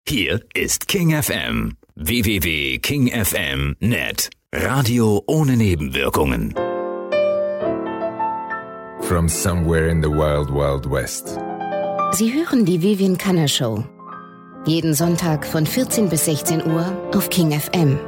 Hier ist King FM. www.kingfm.net. Radio ohne Nebenwirkungen. From somewhere in the wild, wild west. Sie hören die Vivian Canner Show. Jeden Sonntag von 14 bis 16 Uhr auf King FM.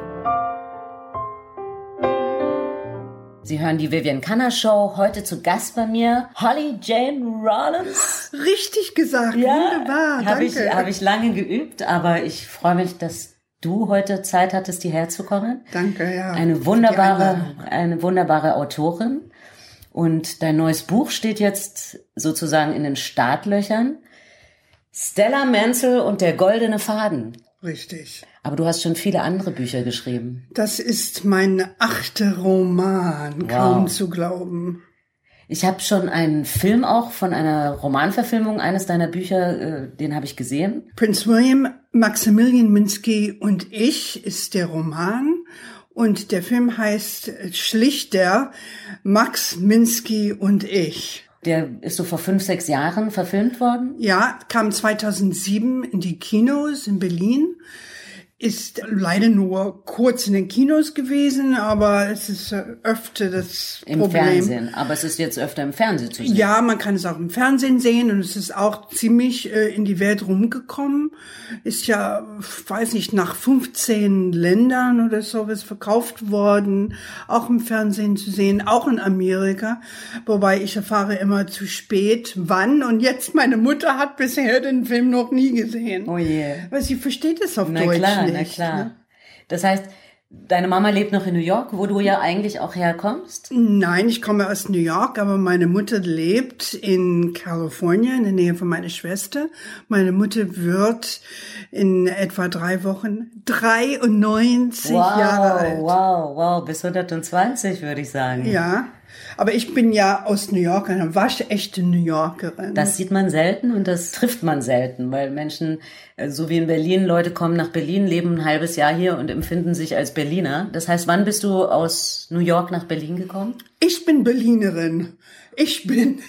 Sie hören die Vivian Canner Show. Heute zu Gast bei mir Holly Jane Rollins. Richtig gesagt, ja, wunderbar, danke. Habe ich lange geübt, aber ich freue mich, dass du heute Zeit hattest, hierher zu kommen. Danke, ja. Eine wunderbare Autorin. Und dein neues Buch steht jetzt sozusagen in den Startlöchern. Stella Menzel und der goldene Faden. Richtig. Aber du hast schon viele andere Bücher geschrieben. Das ist mein 8. Roman, kaum zu glauben. Ich habe schon einen Film auch von einer Romanverfilmung eines deiner Bücher, den habe ich gesehen. Prince William, Maximilian Minsky und ich ist der Roman. Und der Film heißt schlichter Max Minsky und ich. Der ist so vor 5-6 Jahren verfilmt worden? Ja, kam 2007 in die Kinos in Berlin. Ist leider nur kurz in den Kinos gewesen, aber es ist öfter das Problem. Im Fernsehen, aber es ist jetzt öfter im Fernsehen zu sehen. Ja, man kann es auch im Fernsehen sehen und es ist auch ziemlich in die Welt rumgekommen. Ist ja, weiß nicht, nach 15 Ländern oder sowas verkauft worden, auch im Fernsehen zu sehen, auch in Amerika. Wobei ich erfahre immer zu spät, wann. Und jetzt, meine Mutter hat bisher den Film noch nie gesehen. Oh je. Weil sie versteht es auf Deutsch nicht. Na klar. Ne? Das heißt, deine Mama lebt noch in New York, wo du ja eigentlich auch herkommst? Nein, ich komme aus New York, aber meine Mutter lebt in Kalifornien, in der Nähe von meiner Schwester. Meine Mutter wird in etwa 3 Wochen 93 Jahre alt. Wow, bis 120 würde ich sagen. Ja, aber ich bin ja aus New York, eine waschechte New Yorkerin. Das sieht man selten und das trifft man selten, weil Menschen, so wie in Berlin, Leute kommen nach Berlin, leben ein halbes Jahr hier und empfinden sich als Berliner. Das heißt, wann bist du aus New York nach Berlin gekommen? Ich bin Berlinerin. Ich bin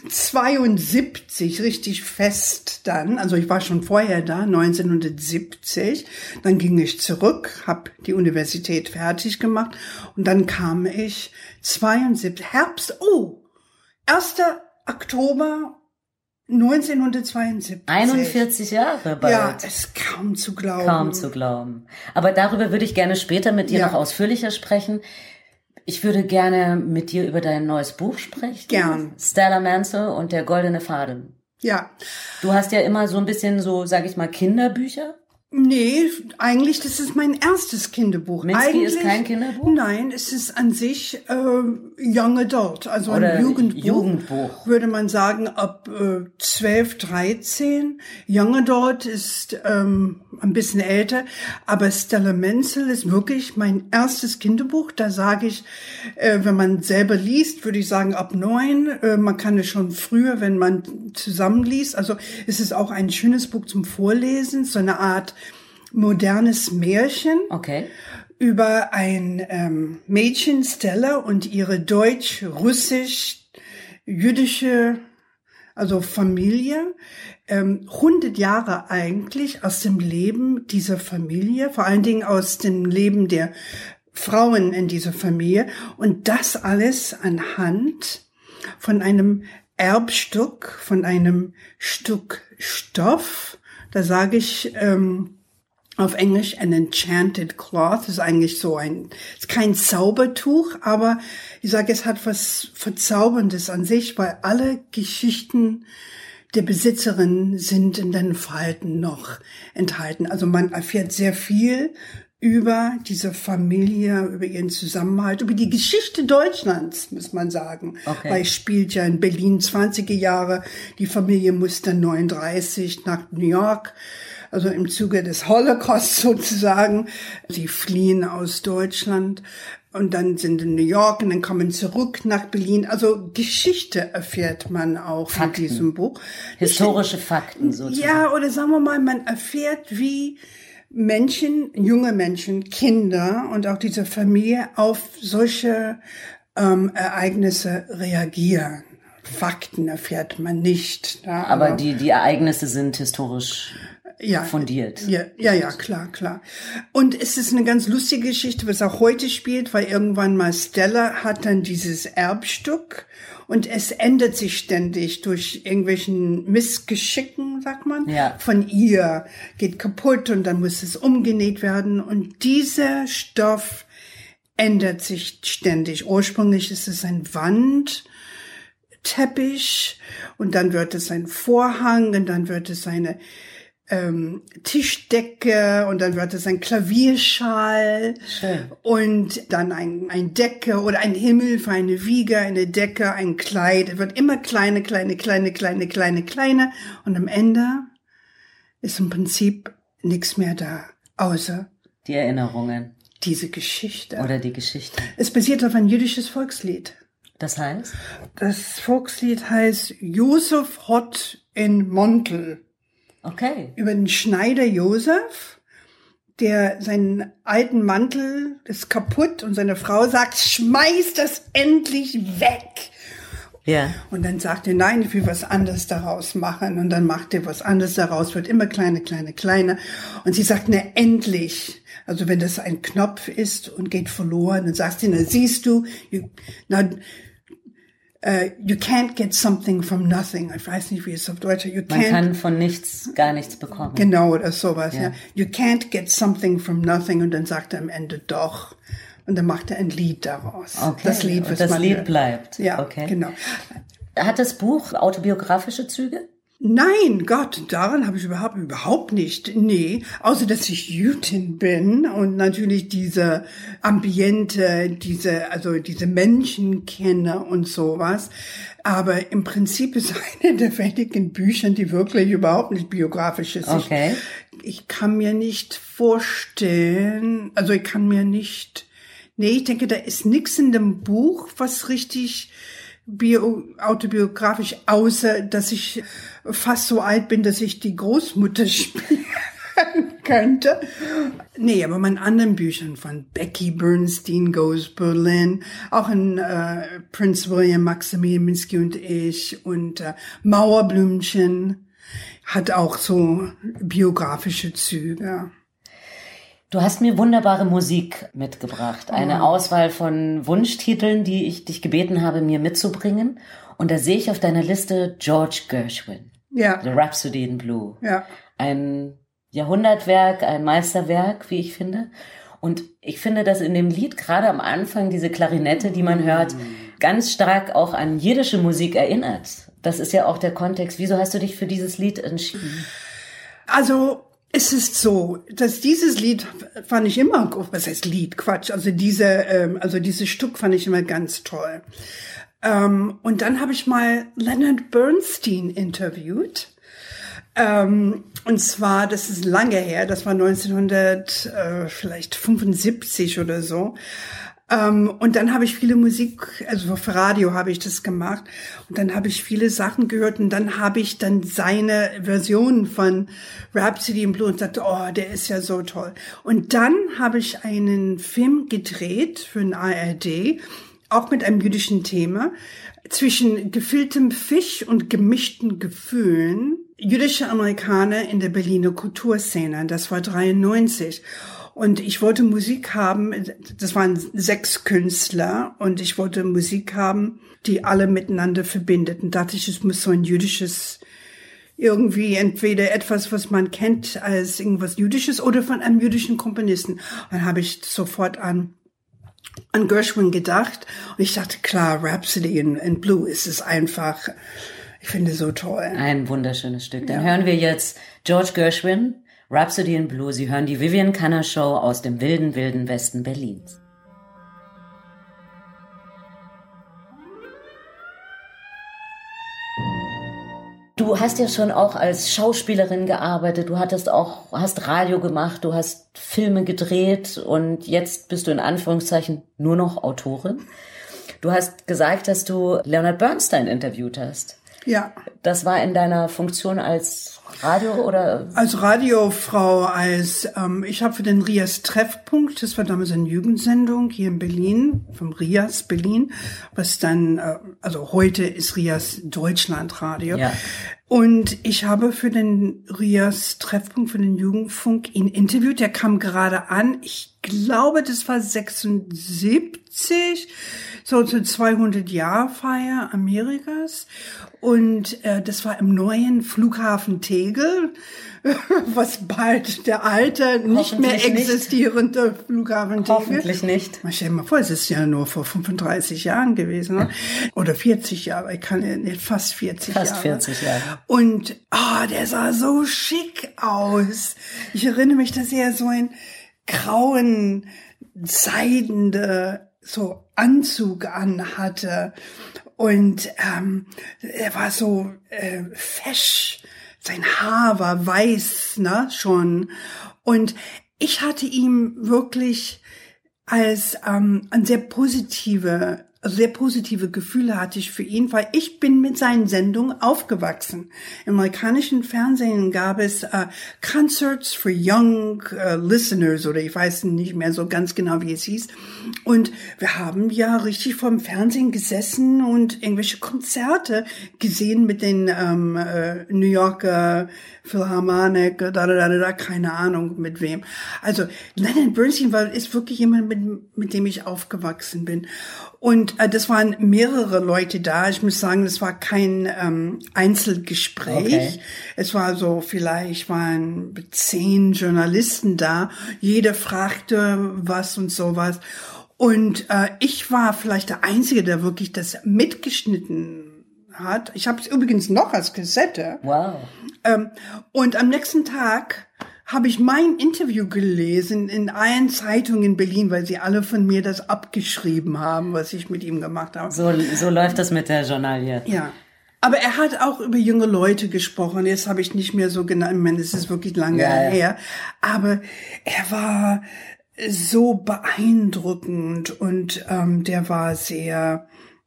72, richtig fest dann. Also ich war schon vorher da, 1970. Dann ging ich zurück, habe die Universität fertig gemacht und dann kam ich 1. Oktober 1972. 41 Jahre bald. Ja, es ist kaum zu glauben. Kaum zu glauben. Aber darüber würde ich gerne später mit dir noch ausführlicher sprechen. Ich würde gerne mit dir über dein neues Buch sprechen. Gern. Stella Menzel und der goldene Faden. Ja. Du hast ja immer so ein bisschen so, sag ich mal, Kinderbücher. Nee, eigentlich, das ist mein erstes Kinderbuch. Minsky eigentlich ist kein Kinderbuch? Nein, es ist an sich Young Adult, also oder ein Jugendbuch. Würde man sagen, ab 12, 13. Young Adult ist ein bisschen älter, aber Stella Menzel ist wirklich mein erstes Kinderbuch. Da sage ich, wenn man selber liest, würde ich sagen ab 9. Man kann es schon früher, wenn man zusammenliest. Also es ist auch ein schönes Buch zum Vorlesen, so eine Art modernes Märchen über ein Mädchen, Stella, und ihre deutsch-russisch-jüdische, also Familie, 100 Jahre eigentlich aus dem Leben dieser Familie, vor allen Dingen aus dem Leben der Frauen in dieser Familie, und das alles anhand von einem Erbstück, von einem Stück Stoff. Da sage ich auf Englisch an enchanted cloth. Das ist eigentlich so ist kein Zaubertuch, aber ich sage, es hat was Verzauberndes an sich, weil alle Geschichten der Besitzerin sind in den Falten noch enthalten. Also man erfährt sehr viel über diese Familie, über ihren Zusammenhalt, über die Geschichte Deutschlands, muss man sagen. Weil es spielt ja in Berlin 20er Jahre. Die Familie muss dann 39 nach New York, also im Zuge des Holocaust sozusagen. Sie fliehen aus Deutschland und dann sind in New York und dann kommen zurück nach Berlin. Also Geschichte erfährt man auch in diesem Buch. Historische Fakten sozusagen. Ja, oder sagen wir mal, man erfährt, wie Menschen, junge Menschen, Kinder und auch diese Familie auf solche Ereignisse reagieren. Fakten erfährt man nicht. Ja, aber die Ereignisse sind historisch fundiert. Ja, klar. Und es ist eine ganz lustige Geschichte, was auch heute spielt, weil irgendwann mal Stella hat dann dieses Erbstück und es ändert sich ständig durch irgendwelchen Missgeschicken, sagt man, von ihr, geht kaputt und dann muss es umgenäht werden und dieser Stoff ändert sich ständig. Ursprünglich ist es ein Wandteppich und dann wird es ein Vorhang und dann wird es eine Tischdecke und dann wird es ein Klavierschal. Schön. Und dann ein Decke oder ein Himmel für eine Wiege, eine Decke, ein Kleid. Es wird immer kleiner und am Ende ist im Prinzip nichts mehr da, außer die Erinnerungen. Diese Geschichte. Oder die Geschichte. Es basiert auf ein jüdisches Volkslied. Das heißt? Das Volkslied heißt Josef hat in Mantel. Okay. Über den Schneider Josef, der seinen alten Mantel ist kaputt und seine Frau sagt, schmeiß das endlich weg. Ja. Und dann sagt er, nein, ich will was anderes daraus machen. Und dann macht er was anderes daraus, wird immer kleiner. Und sie sagt, ne, endlich. Also wenn das ein Knopf ist und geht verloren, dann sagst du, na, siehst du, you can't get something from nothing. Ich weiß nicht, wie es auf Deutsch ist. Man kann von nichts gar nichts bekommen. Genau, oder sowas, ja. You can't get something from nothing. Und dann sagt er am Ende doch. Und dann macht er ein Lied daraus. Okay. Das Lied, was das man Lied hört. bleibt. Ja, okay. Genau. Hat das Buch autobiografische Züge? Nein, Gott, daran habe ich überhaupt nicht. Nee, außer dass ich Jüdin bin und natürlich diese Ambiente, diese Menschen kenne und sowas. Aber im Prinzip ist eine der wenigen Bücher, die wirklich überhaupt nicht biografisch ist. Okay. Ich kann mir nicht vorstellen, ich denke, da ist nichts in dem Buch, was richtig autobiografisch, außer dass ich fast so alt bin, dass ich die Großmutter spielen könnte. Nee, aber meinen anderen Büchern von Becky Bernstein Goes Berlin, auch in Prince William, Maximilian Minsky und ich und Mauerblümchen hat auch so biografische Züge. Du hast mir wunderbare Musik mitgebracht. Eine Auswahl von Wunschtiteln, die ich dich gebeten habe, mir mitzubringen. Und da sehe ich auf deiner Liste George Gershwin. Ja. The Rhapsody in Blue. Ja. Ein Jahrhundertwerk, ein Meisterwerk, wie ich finde. Und ich finde, dass in dem Lied gerade am Anfang diese Klarinette, die man hört, ganz stark auch an jiddische Musik erinnert. Das ist ja auch der Kontext. Wieso hast du dich für dieses Lied entschieden? Also, es ist so, dass dieses Lied fand ich immer, was heißt Lied? Quatsch. Also dieses Stück fand ich immer ganz toll. Und dann habe ich mal Leonard Bernstein interviewt. Und zwar, das ist lange her, das war 1975 oder so. Und dann habe ich viele Musik, also für Radio habe ich das gemacht. Und dann habe ich viele Sachen gehört und dann habe ich dann seine Version von Rhapsody in Blue und dachte, oh, der ist ja so toll. Und dann habe ich einen Film gedreht für den ARD, auch mit einem jüdischen Thema, zwischen gefülltem Fisch und gemischten Gefühlen. Jüdische Amerikaner in der Berliner Kulturszene, das war 93. Und ich wollte Musik haben, das waren 6 Künstler, und ich wollte Musik haben, die alle miteinander verbindet. Und dachte ich, es muss so ein jüdisches, irgendwie entweder etwas, was man kennt als irgendwas Jüdisches oder von einem jüdischen Komponisten. Und dann habe ich sofort an Gershwin gedacht. Und ich dachte, klar, Rhapsody in Blue ist es einfach, ich finde so toll. Ein wunderschönes Stück. Dann hören wir jetzt George Gershwin, Rhapsody in Blue. Sie hören die Vivian Canner Show aus dem wilden, wilden Westen Berlins. Du hast ja schon auch als Schauspielerin gearbeitet, du hast Radio gemacht, du hast Filme gedreht und jetzt bist du in Anführungszeichen nur noch Autorin. Du hast gesagt, dass du Leonard Bernstein interviewt hast. Ja. Das war in deiner Funktion als Radio oder? Als Radiofrau, ich habe für den Rias Treffpunkt, das war damals eine Jugendsendung hier in Berlin, vom Rias Berlin, was dann, also heute ist Rias Deutschland Radio. Ja. Und ich habe für den Rias Treffpunkt, für den Jugendfunk ihn interviewt. Der kam gerade an. Ich glaube, das war 76, so zur 200-Jahr-Feier Amerikas. Und das war im neuen Flughafen Tegel, was bald der alte, nicht mehr existierende Flughafen Tegel. Hoffentlich nicht. Stell dir mal vor, es ist ja nur vor 35 Jahren gewesen, ne? Oder 40 Jahre, ich kann ja nicht, fast 40 Jahre. Fast 40 Jahre. Und der sah so schick aus. Ich erinnere mich, dass er so einen grauen, seidende so Anzug anhatte. Und er war so fesch. Sein Haar war weiß, ne, schon. Und ich hatte ihm wirklich als ein sehr positive Gefühle hatte ich für ihn, weil ich bin mit seinen Sendungen aufgewachsen. Im amerikanischen Fernsehen gab es Concerts for Young Listeners, oder ich weiß nicht mehr so ganz genau, wie es hieß. Und wir haben ja richtig vor dem Fernsehen gesessen und irgendwelche Konzerte gesehen mit den New Yorker Philharmonic, keine Ahnung mit wem. Also Leonard Bernstein ist wirklich jemand, mit dem ich aufgewachsen bin. Und das waren mehrere Leute da. Ich muss sagen, das war kein Einzelgespräch. Okay. Es war so, vielleicht waren 10 Journalisten da. Jeder fragte was und sowas. Und ich war vielleicht der Einzige, der wirklich das mitgeschnitten hat. Ich habe es übrigens noch als Kassette. Wow. Und am nächsten Tag habe ich mein Interview gelesen in allen Zeitungen in Berlin, weil sie alle von mir das abgeschrieben haben, was ich mit ihm gemacht habe. So läuft das mit der Journalie. Ja. Aber er hat auch über junge Leute gesprochen. Jetzt habe ich nicht mehr so genau, ich meine, es ist wirklich lange her. Aber er war so beeindruckend und der war sehr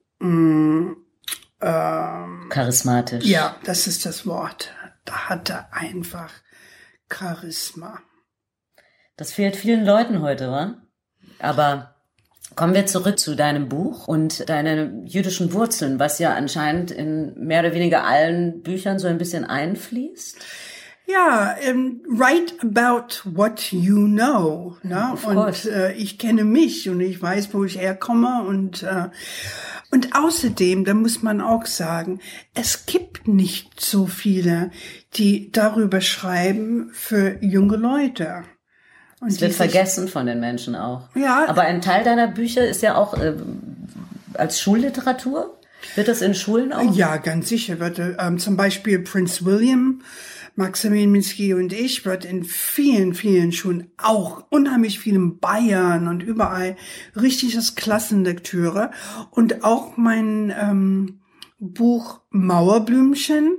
charismatisch. Ja, das ist das Wort. Da hat er einfach Charisma. Das fehlt vielen Leuten heute, wa? Aber kommen wir zurück zu deinem Buch und deinen jüdischen Wurzeln, was ja anscheinend in mehr oder weniger allen Büchern so ein bisschen einfließt. Ja, write about what you know. Ne? Und ich kenne mich und ich weiß, wo ich herkomme und außerdem, da muss man auch sagen, es gibt nicht so viele, die darüber schreiben für junge Leute. Und es wird vergessen von den Menschen auch. Ja. Aber ein Teil deiner Bücher ist ja auch als Schulliteratur. Wird das in Schulen auch? Ja, ganz sicher. Wird zum Beispiel Prince William, Maximilian Minsky und ich wird in vielen, vielen Schulen, auch unheimlich viel in Bayern und überall, richtig das Klassenlektüre. Und auch mein Buch Mauerblümchen,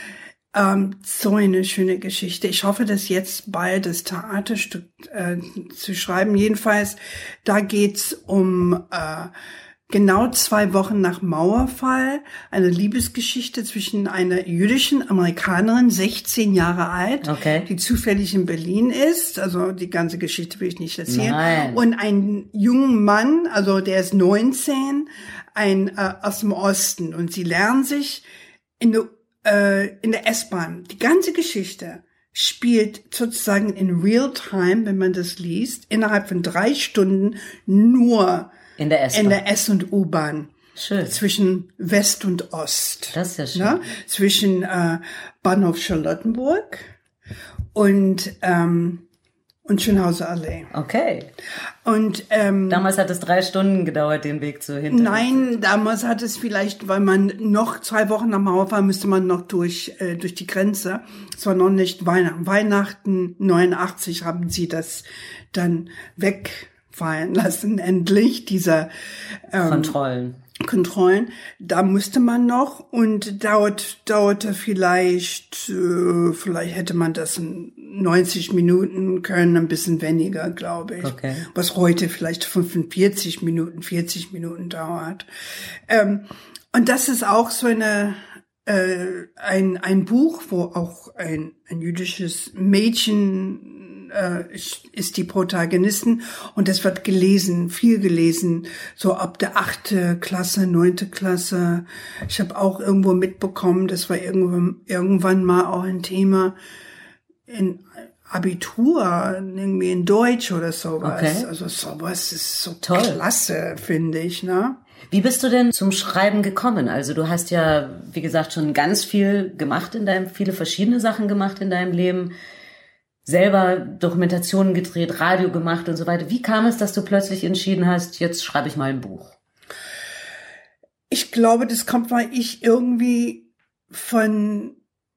so eine schöne Geschichte. Ich hoffe, dass jetzt bald das Theaterstück zu schreiben. Jedenfalls, da geht's um genau 2 Wochen nach Mauerfall, eine Liebesgeschichte zwischen einer jüdischen Amerikanerin, 16 Jahre alt, die zufällig in Berlin ist. Also die ganze Geschichte will ich nicht erzählen. Nein. Und einen jungen Mann, also der ist 19, aus dem Osten. Und sie lernen sich in der S-Bahn. Die ganze Geschichte spielt sozusagen in real time, wenn man das liest, innerhalb von 3 Stunden nur in der S- und U-Bahn. Schön. Zwischen West und Ost. Das ist ja schön. Ne? Zwischen Bahnhof Charlottenburg und Schönhauser Allee. Okay. Und damals hat es 3 Stunden gedauert, den Weg zu hinter. Nein, damals hat es vielleicht, weil man noch 2 Wochen nach Mauerfall müsste man noch durch die Grenze. Es war noch nicht Weihnachten. Weihnachten 89 haben sie das dann wegfallen lassen, endlich, dieser Kontrollen. Da musste man noch und dauerte vielleicht hätte man das in 90 Minuten können, ein bisschen weniger, glaube ich. Okay. Was heute vielleicht 45 Minuten, 40 Minuten dauert. Und das ist auch so ein Buch, wo auch ein jüdisches Mädchen ist die Protagonistin und das wird gelesen, viel gelesen, so ab der 8. Klasse, 9. Klasse. Ich habe auch irgendwo mitbekommen, das war irgendwann mal auch ein Thema in Abitur, irgendwie in Deutsch oder sowas. Okay. Also sowas ist so toll. Klasse, finde ich, ne? Wie bist du denn zum Schreiben gekommen? Also du hast ja, wie gesagt, schon ganz viel gemacht viele verschiedene Sachen gemacht in deinem Leben. Selber Dokumentationen gedreht, Radio gemacht und so weiter. Wie kam es, dass du plötzlich entschieden hast, jetzt schreibe ich mal ein Buch? Ich glaube, das kommt, weil ich irgendwie von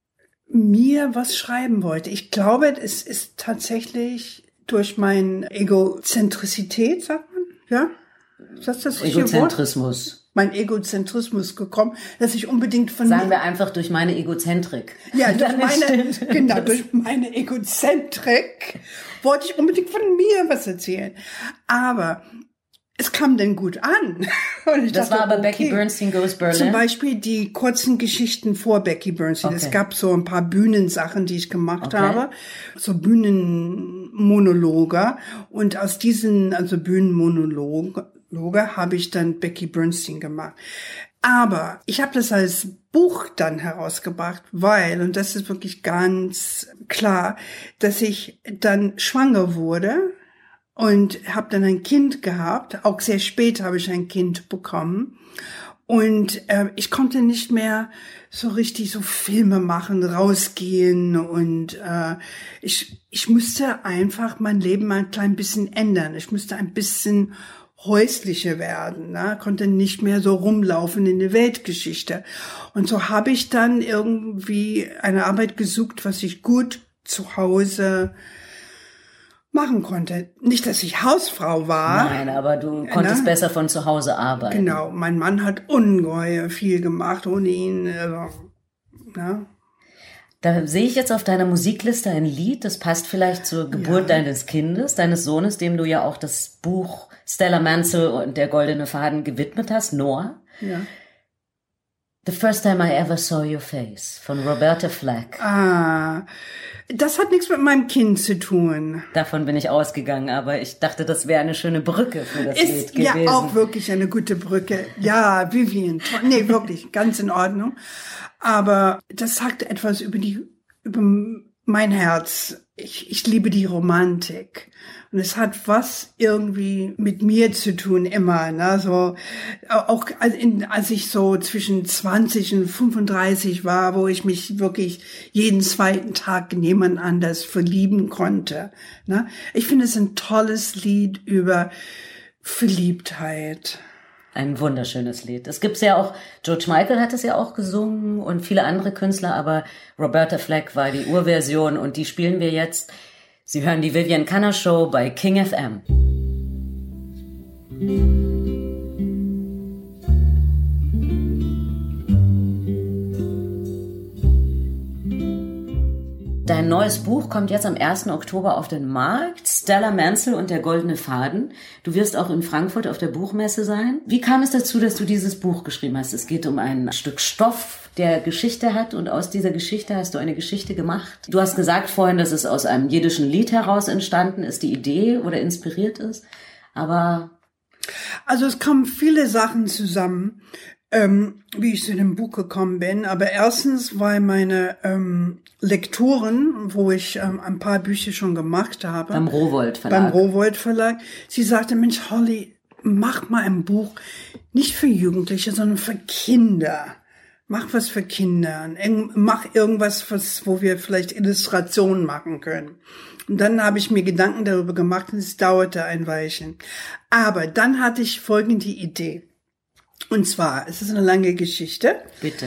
mir was schreiben wollte. Ich glaube, es ist tatsächlich durch meine Egozentrizität, sagt man, ja? Ist das Egozentrismus. Mein Egozentrismus gekommen, dass ich unbedingt von Sagen wir einfach durch meine Egozentrik. Ja, durch meine Egozentrik wollte ich unbedingt von mir was erzählen. Aber es kam denn gut an. Und ich dachte, war aber okay. Becky Bernstein Goes Berlin? Zum Beispiel die kurzen Geschichten vor Becky Bernstein. Okay. Es gab so ein paar Bühnensachen, die ich gemacht habe. So Bühnenmonologe. Und aus diesen, Bühnenmonologe habe ich dann Becky Bernstein gemacht. Aber ich habe das als Buch dann herausgebracht, weil, und das ist wirklich ganz klar, dass ich dann schwanger wurde und habe dann ein Kind gehabt. Auch sehr spät habe ich ein Kind bekommen. Und ich konnte nicht mehr so richtig so Filme machen, rausgehen. Und ich müsste einfach mein Leben mal ein klein bisschen ändern. Ich müsste ein bisschen häuslicher werden, ne? Konnte nicht mehr so rumlaufen in der Weltgeschichte. Und so habe ich dann irgendwie eine Arbeit gesucht, was ich gut zu Hause machen konnte. Nicht, dass ich Hausfrau war. Nein, aber du konntest besser von zu Hause arbeiten. Genau, mein Mann hat ungeheuer viel gemacht ohne ihn. Ja. Da sehe ich jetzt auf deiner Musikliste ein Lied, das passt vielleicht zur Geburt deines Kindes, deines Sohnes, dem du ja auch das Buch Stella Mansell und der goldene Faden gewidmet hast, Noah. Ja. The First Time I Ever Saw Your Face von Roberta Flack. Das hat nichts mit meinem Kind zu tun. Davon bin ich ausgegangen, aber ich dachte, das wäre eine schöne Brücke für das Lied gewesen. Ja, auch wirklich eine gute Brücke. Ja, Vivian. Nee, wirklich, ganz in Ordnung. Aber das sagt etwas über mein Herz. Ich liebe die Romantik. Und es hat was irgendwie mit mir zu tun immer, ne? So, auch als ich so zwischen 20 und 35 war, wo ich mich wirklich jeden zweiten Tag in jemand anders verlieben konnte, ne? Ich finde es ein tolles Lied über Verliebtheit. Ein wunderschönes Lied. Es gibt's ja auch, George Michael hat es ja auch gesungen und viele andere Künstler, aber Roberta Flack war die Urversion und die spielen wir jetzt. Sie hören die Vivian Canner Show bei King FM. Dein neues Buch kommt jetzt am 1. Oktober auf den Markt. Stella Mansell und der goldene Faden. Du wirst auch in Frankfurt auf der Buchmesse sein. Wie kam es dazu, dass du dieses Buch geschrieben hast? Es geht um ein Stück Stoff, der Geschichte hat und aus dieser Geschichte hast du eine Geschichte gemacht. Du hast gesagt vorhin, dass es aus einem jiddischen Lied heraus entstanden ist, die Idee oder inspiriert ist. Aber also es kommen viele Sachen zusammen, wie ich zu dem Buch gekommen bin. Aber erstens, weil meine Lektorin, wo ich ein paar Bücher schon gemacht habe. Beim Rowohlt Verlag. Sie sagte, Mensch, Holly, mach mal ein Buch, nicht für Jugendliche, sondern für Kinder. Mach was für Kinder. Mach irgendwas, wo wir vielleicht Illustrationen machen können. Und dann habe ich mir Gedanken darüber gemacht und es dauerte ein Weilchen. Aber dann hatte ich folgende Idee. Und zwar, es ist eine lange Geschichte. Bitte.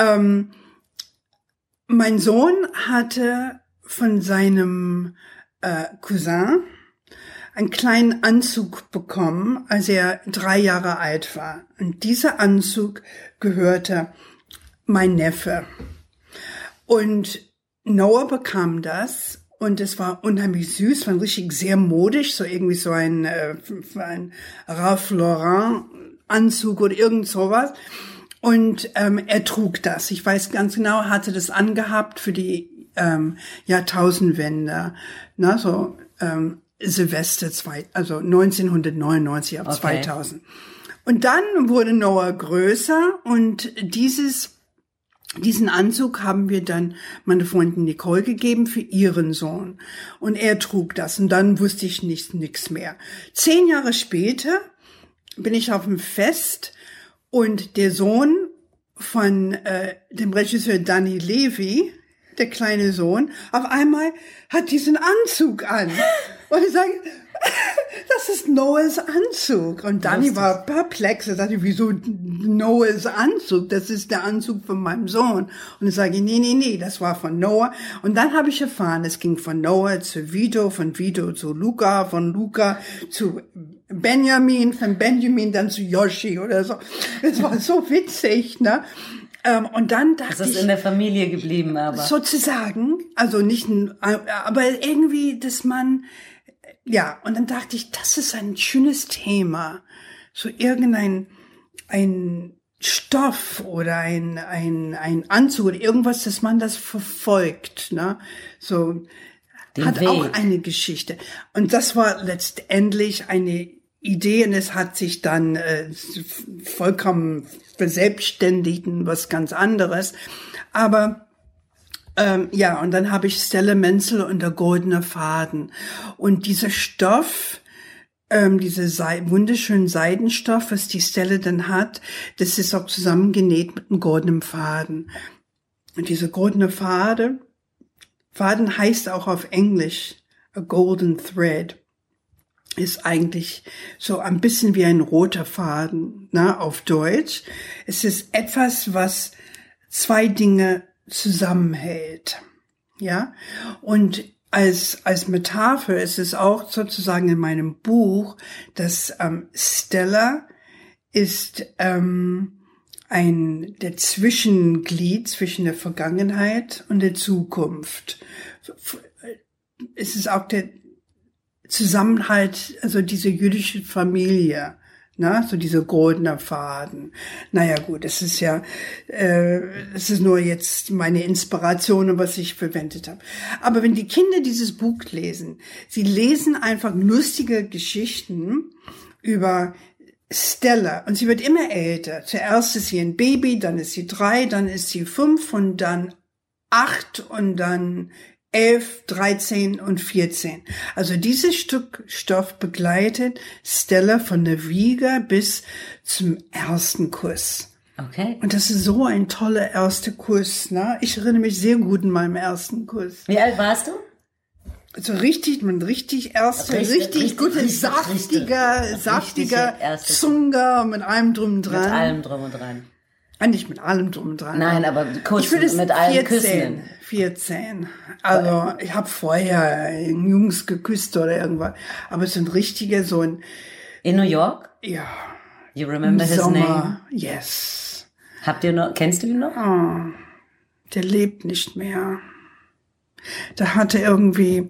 Mein Sohn hatte von seinem Cousin einen kleinen Anzug bekommen, als er 3 Jahre alt war. Und dieser Anzug gehörte mein Neffe. Und Noah bekam das. Und es war unheimlich süß, war richtig sehr modisch, so irgendwie so ein Ralph Lauren Anzug oder irgend sowas. Und er trug das. Ich weiß ganz genau, hatte das angehabt für die Jahrtausendwende, ne, so Silvester 1999 auf 2000. Und dann wurde Noah größer und diesen Anzug haben wir dann meine Freundin Nicole gegeben für ihren Sohn. Und er trug das. Und dann wusste ich nichts mehr. 10 Jahre später bin ich auf dem Fest und der Sohn von dem Regisseur Danny Levy, der kleine Sohn, auf einmal hat diesen Anzug an. Und ich sage, das ist Noahs Anzug. Und Danny war perplex. Er sagte, wieso Noahs Anzug? Das ist der Anzug von meinem Sohn. Und ich sage, nee, das war von Noah. Und dann habe ich erfahren, es ging von Noah zu Vito, von Vito zu Luca, von Luca zu Benjamin, von Benjamin dann zu Yoshi oder so. Es war so witzig, ne? Und dann dachte ich... Das ist in der Familie geblieben, aber... Sozusagen. Also nicht, aber irgendwie, dass man... Ja, und dann dachte ich, das ist ein schönes Thema. So irgendein Stoff oder ein Anzug oder irgendwas, dass man das verfolgt, ne? So, hat auch eine Geschichte. Und das war letztendlich eine Idee und es hat sich dann vollkommen verselbstständigt und was ganz anderes. Aber ja, und dann habe ich Stella Menzel und der goldene Faden. Und dieser Stoff, dieser wunderschönen Seidenstoff, was die Stella dann hat, das ist auch zusammengenäht mit einem goldenen Faden. Und dieser goldene Faden heißt auch auf Englisch a golden thread. Ist eigentlich so ein bisschen wie ein roter Faden, ne, auf Deutsch. Es ist etwas, was 2 Dinge zusammenhält, ja, und als Metapher ist es auch sozusagen in meinem Buch, dass Stella ist der Zwischenglied zwischen der Vergangenheit und der Zukunft. Es ist auch der Zusammenhalt, also diese jüdische Familie. Na, so dieser goldene Faden. Naja, gut, es ist ja, es ist nur jetzt meine Inspiration und was ich verwendet habe. Aber wenn die Kinder dieses Buch lesen, sie lesen einfach lustige Geschichten über Stella und sie wird immer älter. Zuerst ist sie ein Baby, dann ist sie 3, dann ist sie 5 und dann 8 und dann 11, 13 und 14. Also dieses Stück Stoff begleitet Stella von der Wiege bis zum ersten Kuss. Okay. Und das ist so ein toller erster Kuss, ne? Ich erinnere mich sehr gut an meinem ersten Kuss. Wie alt warst du? So richtig gute, saftiger Zunge mit allem drum und dran. Mit allem drum und dran. Nicht mit allem drum und dran. Nein, aber Kuss mit allen Küssen. 14. Also ich habe vorher Jungs geküsst oder irgendwas. Aber es sind richtige so ein... In New York? Ja. You remember his name? Yes. Kennst du ihn noch? Oh, der lebt nicht mehr. Der hatte irgendwie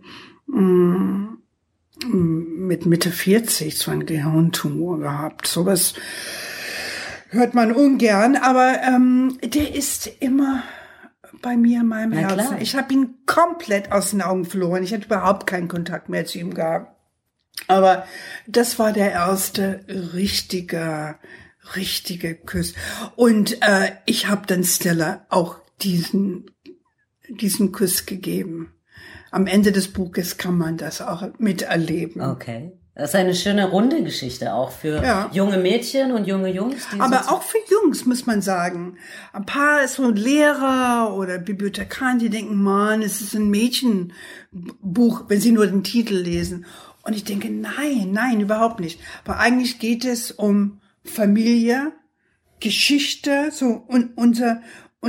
mit Mitte 40 so einen Gehirntumor gehabt. Sowas hört man ungern, aber der ist immer bei mir in meinem Herzen. Klar. Ich habe ihn komplett aus den Augen verloren. Ich hatte überhaupt keinen Kontakt mehr zu ihm gehabt. Aber das war der erste richtige Kuss. Und ich habe dann Stella auch diesen Kuss gegeben. Am Ende des Buches kann man das auch miterleben. Okay. Das ist eine schöne runde Geschichte auch für junge Mädchen und junge Jungs. Aber auch für Jungs, muss man sagen. Ein paar so Lehrer oder Bibliothekare, die denken, Mann, es ist ein Mädchenbuch, wenn sie nur den Titel lesen. Und ich denke, nein, überhaupt nicht. Aber eigentlich geht es um Familie, Geschichte, so und unsere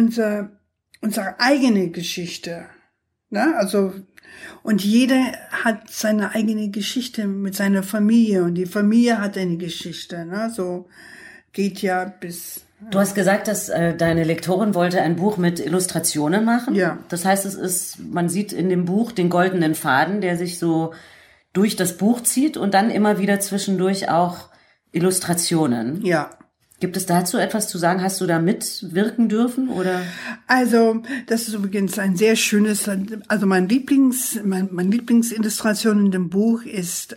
eigene Geschichte. Ne? Also, und jeder hat seine eigene Geschichte mit seiner Familie und die Familie hat eine Geschichte. Ne? So geht ja bis... Du hast gesagt, dass deine Lektorin wollte ein Buch mit Illustrationen machen. Ja. Das heißt, man sieht in dem Buch den goldenen Faden, der sich so durch das Buch zieht und dann immer wieder zwischendurch auch Illustrationen. Ja. Gibt es dazu etwas zu sagen? Hast du da mitwirken dürfen oder? Also, das ist übrigens ein sehr schönes, also meine Lieblingsillustration in dem Buch ist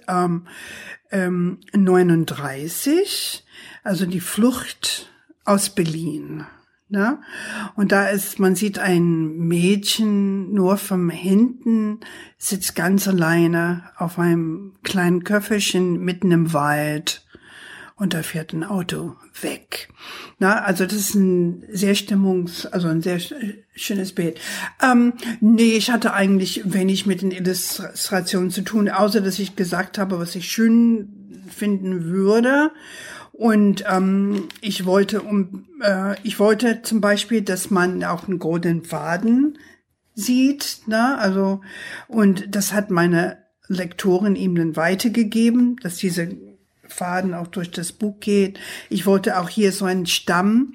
39, also die Flucht aus Berlin. Ne? Und da man sieht ein Mädchen nur von hinten, sitzt ganz alleine auf einem kleinen Köfferchen mitten im Wald. Und da fährt ein Auto weg. Na, also das ist ein sehr also ein sehr schönes Bild. Nee, ich hatte eigentlich wenig mit den Illustrationen zu tun, außer dass ich gesagt habe, was ich schön finden würde. Und ich wollte zum Beispiel, dass man auch einen goldenen Faden sieht. Ne? Also, und das hat meine Lektorin ihm dann weitergegeben, dass diese Faden auch durch das Buch geht. Ich wollte auch hier so einen Stammbaum.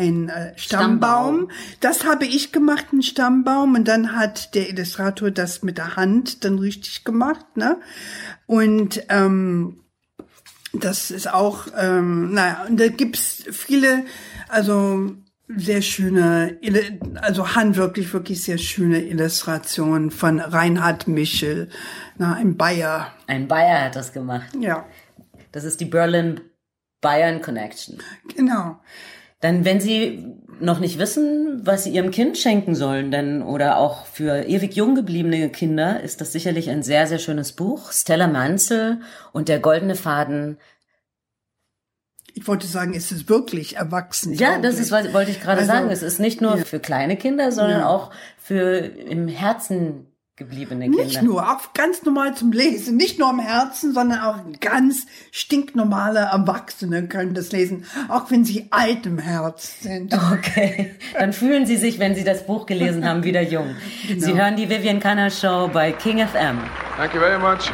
Das habe ich gemacht, einen Stammbaum. Und dann hat der Illustrator das mit der Hand dann richtig gemacht, ne? Und das ist auch, und da gibt's viele, also sehr schöne, also handwerklich wirklich sehr schöne Illustrationen von Reinhard Michel, ein Bayer. Ein Bayer hat das gemacht. Ja. Das ist die Berlin-Bayern Connection. Genau. Dann, wenn Sie noch nicht wissen, was Sie Ihrem Kind schenken sollen, dann, oder auch für ewig jung gebliebene Kinder, ist das sicherlich ein sehr, sehr schönes Buch. Stella Manzel und der goldene Faden. Ich wollte sagen, es ist wirklich erwachsen. Ja, wollte ich gerade sagen. Es ist nicht nur für kleine Kinder, sondern auch für im Herzen gebliebene Kinder. Nicht nur, auch ganz normal zum Lesen. Nicht nur im Herzen, sondern auch ganz stinknormale Erwachsene können das lesen. Auch wenn sie alt im Herz sind. Okay. Dann fühlen Sie sich, wenn Sie das Buch gelesen haben, wieder jung. Genau. Sie hören die Vivian Canner Show bei King FM. Thank you very much.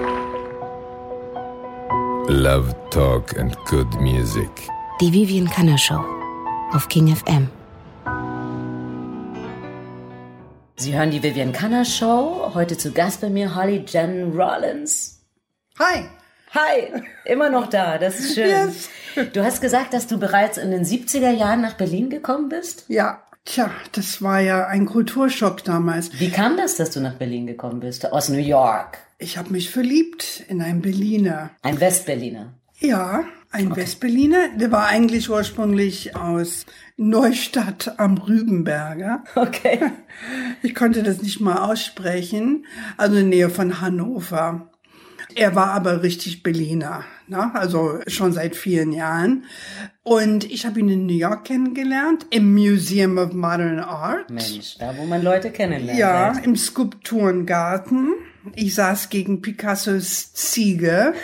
Love, talk and good music. Die Vivian Canner Show auf King FM. Sie hören die Vivian Canner Show. Heute zu Gast bei mir Holly Jen Rollins. Hi. Hi, immer noch da, das ist schön. Yes. Du hast gesagt, dass du bereits in den 70er Jahren nach Berlin gekommen bist? Ja, das war ja ein Kulturschock damals. Wie kam das, dass du nach Berlin gekommen bist, aus New York? Ich habe mich verliebt in einen Berliner. Ein Westberliner? Ja, ein Westberliner. Der war eigentlich ursprünglich aus Neustadt am Rübenberger. Okay. Ich konnte das nicht mal aussprechen. Also in der Nähe von Hannover. Er war aber richtig Berliner, ne? Also schon seit vielen Jahren. Und ich habe ihn in New York kennengelernt, im Museum of Modern Art. Mensch, da wo man Leute kennenlernt. Ja, im Skulpturengarten. Ich saß gegen Picassos Ziege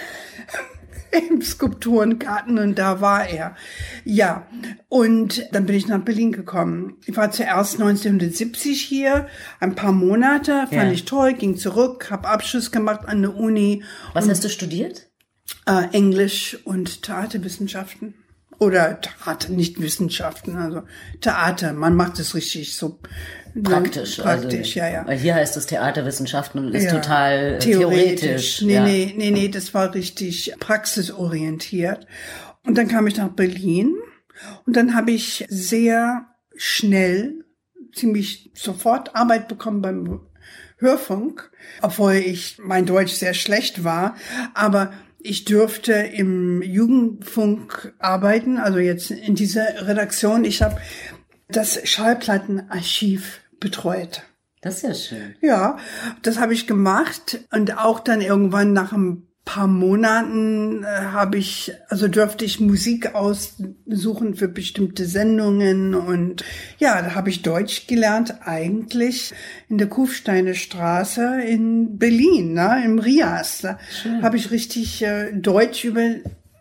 im Skulpturengarten und da war er. Ja, und dann bin ich nach Berlin gekommen. Ich war zuerst 1970 hier, ein paar Monate, fand ich toll, ging zurück, habe Abschluss gemacht an der Uni. Was hast du studiert? Englisch und Theaterwissenschaften. Oder Theater, nicht Wissenschaften, also Theater. Man macht es richtig so praktisch. Praktisch, also, ja. Weil hier heißt es Theaterwissenschaften und ist total theoretisch. Nee, das war richtig praxisorientiert. Und dann kam ich nach Berlin und dann habe ich sehr schnell, ziemlich sofort Arbeit bekommen beim Hörfunk, obwohl mein Deutsch sehr schlecht war, aber ich durfte im Jugendfunk arbeiten, also jetzt in dieser Redaktion. Ich habe das Schallplattenarchiv betreut. Das ist ja schön. Ja, das habe ich gemacht und auch dann irgendwann nach ein paar Monaten durfte ich Musik aussuchen für bestimmte Sendungen und ja, da habe ich Deutsch gelernt eigentlich in der Kufsteiner Straße in Berlin, ne, im Rias. Da habe ich richtig Deutsch über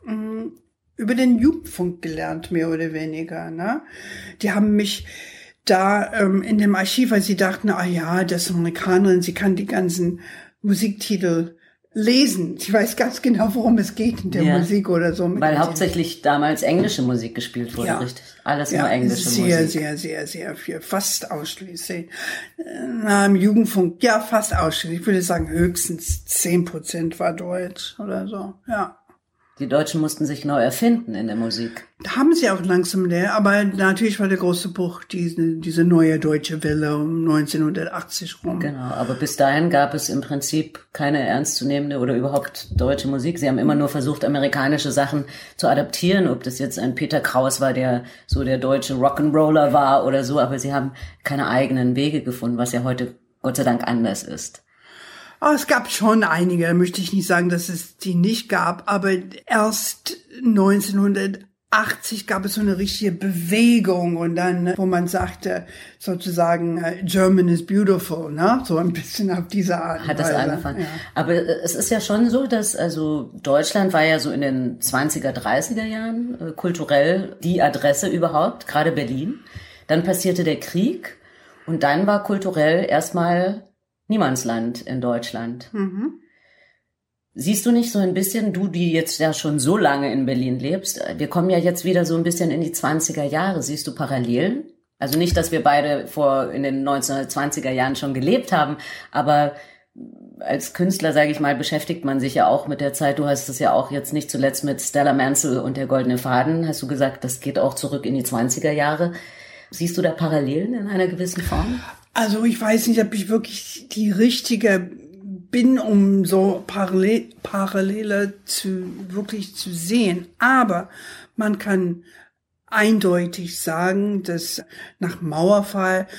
den Jugendfunk gelernt, mehr oder weniger, ne? Die haben mich da in dem Archiv, weil sie dachten, das ist Amerikanerin, sie kann die ganzen Musiktitel lesen. Sie weiß ganz genau, worum es geht in der Musik oder so. Weil hauptsächlich damals englische Musik gespielt wurde, richtig? Alles nur englische Musik. Sehr viel. Fast ausschließlich. Im Jugendfunk, fast ausschließlich. Ich würde sagen, höchstens 10% war Deutsch oder so, ja. Die Deutschen mussten sich neu erfinden in der Musik. Da haben sie auch langsam aber natürlich war der große Bruch diese neue deutsche Welle um 1980 rum. Genau, aber bis dahin gab es im Prinzip keine ernstzunehmende oder überhaupt deutsche Musik. Sie haben immer nur versucht, amerikanische Sachen zu adaptieren, ob das jetzt ein Peter Kraus war, der so der deutsche Rock'n'Roller war oder so, aber sie haben keine eigenen Wege gefunden, was ja heute Gott sei Dank anders ist. Oh, es gab schon einige, da möchte ich nicht sagen, dass es die nicht gab, aber erst 1980 gab es so eine richtige Bewegung und dann, wo man sagte, sozusagen, German is beautiful, ne? So ein bisschen auf diese Art. Hat das angefangen. Ja. Aber es ist ja schon so, dass, also Deutschland war ja so in den 20er, 30er Jahren kulturell die Adresse überhaupt, gerade Berlin. Dann passierte der Krieg und dann war kulturell erstmal Niemandsland in Deutschland. Mhm. Siehst du nicht so ein bisschen, du, die jetzt ja schon so lange in Berlin lebst, wir kommen ja jetzt wieder so ein bisschen in die 20er Jahre. Siehst du Parallelen? Also nicht, dass wir beide in den 1920er Jahren schon gelebt haben, aber als Künstler, sage ich mal, beschäftigt man sich ja auch mit der Zeit. Du hast es ja auch jetzt nicht zuletzt mit Stella Mansell und der Goldene Faden, hast du gesagt, das geht auch zurück in die 20er Jahre. Siehst du da Parallelen in einer gewissen Form? Also ich weiß nicht, ob ich wirklich die richtige bin, um so Parallele wirklich zu sehen. Aber man kann eindeutig sagen, dass nach Mauerfall